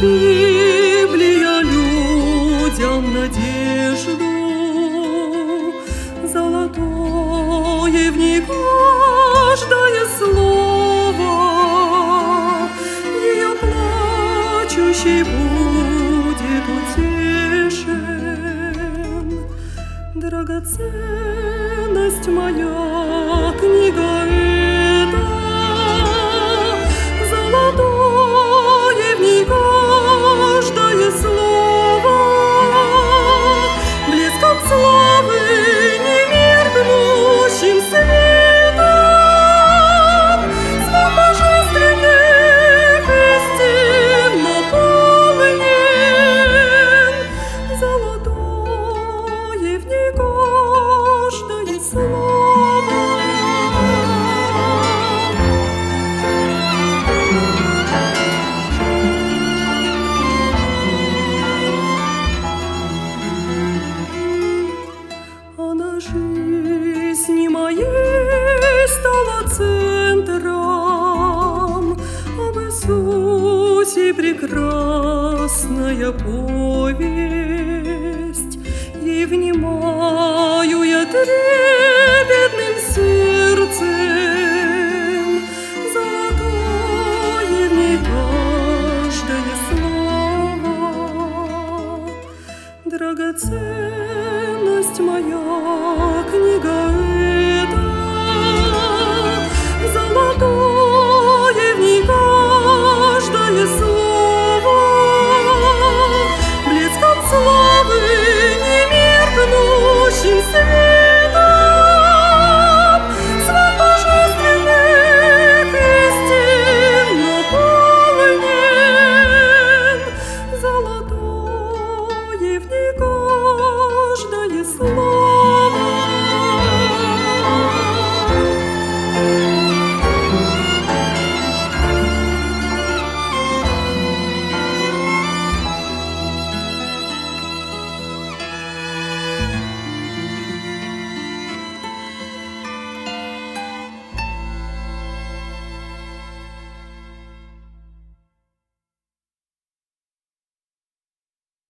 Библия людям надежду, золотое в ней каждое слово, ее плачущий будет утешен. Драгоценность моя, книга эта, золотое в ней каждое слово, блеском славы немеркнущим светом, звук божественных истин наполнен, золотое в ней каждое слово. Она жизни моей стала центром, об Иисусе прекрасная повесть, и внимаю я